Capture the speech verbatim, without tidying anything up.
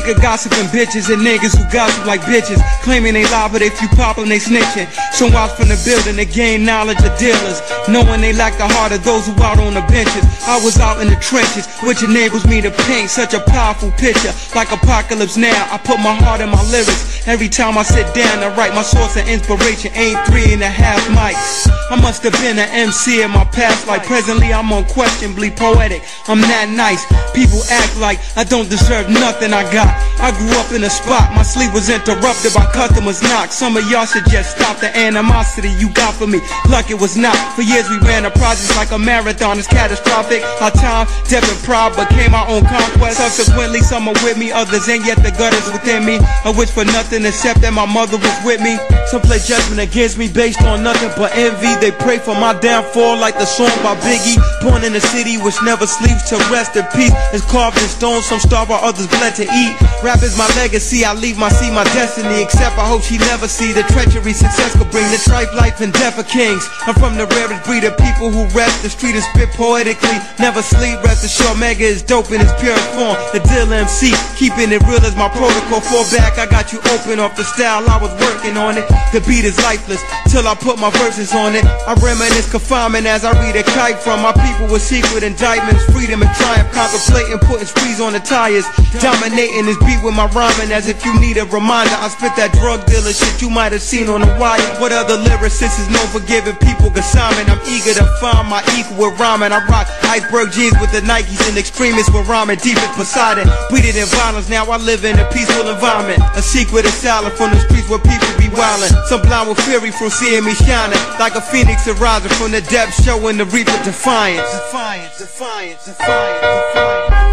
Sick of gossiping bitches and niggas who gossip like bitches, claiming they lie, but if you pop them, they snitching. So out from the building to gain knowledge of dealers, knowing they lack the heart of those who out on the benches. I was out in the trenches, which enables me to paint such a powerful picture. Like Apocalypse Now, I put my heart in my lyrics. Every time I sit down to write, my source of inspiration ain't three and a half mics. I must have been an M C in my past life. Presently I'm unquestionably poetic. I'm that nice. People act like I don't deserve nothing I got. I grew up in a spot, my sleep was interrupted by customers' knocks. Some of y'all should just stop the animosity you got for me. Luck it was not. For years we ran a project like a marathon. It's catastrophic. Our time, death and pride became our own conquest. Subsequently some are with me, others ain't, yet the gut is within me. I wish for nothing except that my mother was with me. Some play judgment against me based on nothing but envy. They pray for my downfall like the song by Biggie. Born in a city which never sleeps to rest in peace. It's carved in stone, some starve while others bled to eat. Rap is my legacy, I leave my seed, my destiny. Except I hope she never see the treachery success could bring. The trife, life, and death of kings. I'm from the rarest breed of people who rest the street and spit poetically. Never sleep, rest assured Mega is dope in its purest form. The Dill M C, keeping it real is my protocol. Fall back, I got you open off the style, I was working on it. The beat is lifeless, till I put my verses on it. I reminisce confinement as I read a kite from my people with secret indictments. Freedom and triumph, contemplating putting sprees on the tires. Dominating this beat with my rhyming as if you need a reminder. I spit that drug dealer shit you might have seen on the wire. What other lyricist is known for giving people consignment? I'm eager to find my equal with rhyming. I rock iceberg jeans with the Nikes and extremists with rhyming deep as Poseidon. Breeded in violence, now I live in a peaceful environment. A secret is silent from the streets where people be wildin'. Some blind with fury from seeing me shining like a phoenix arising from the depths, showing the reaper defiance. Defiance, defiance, defiance, defiance.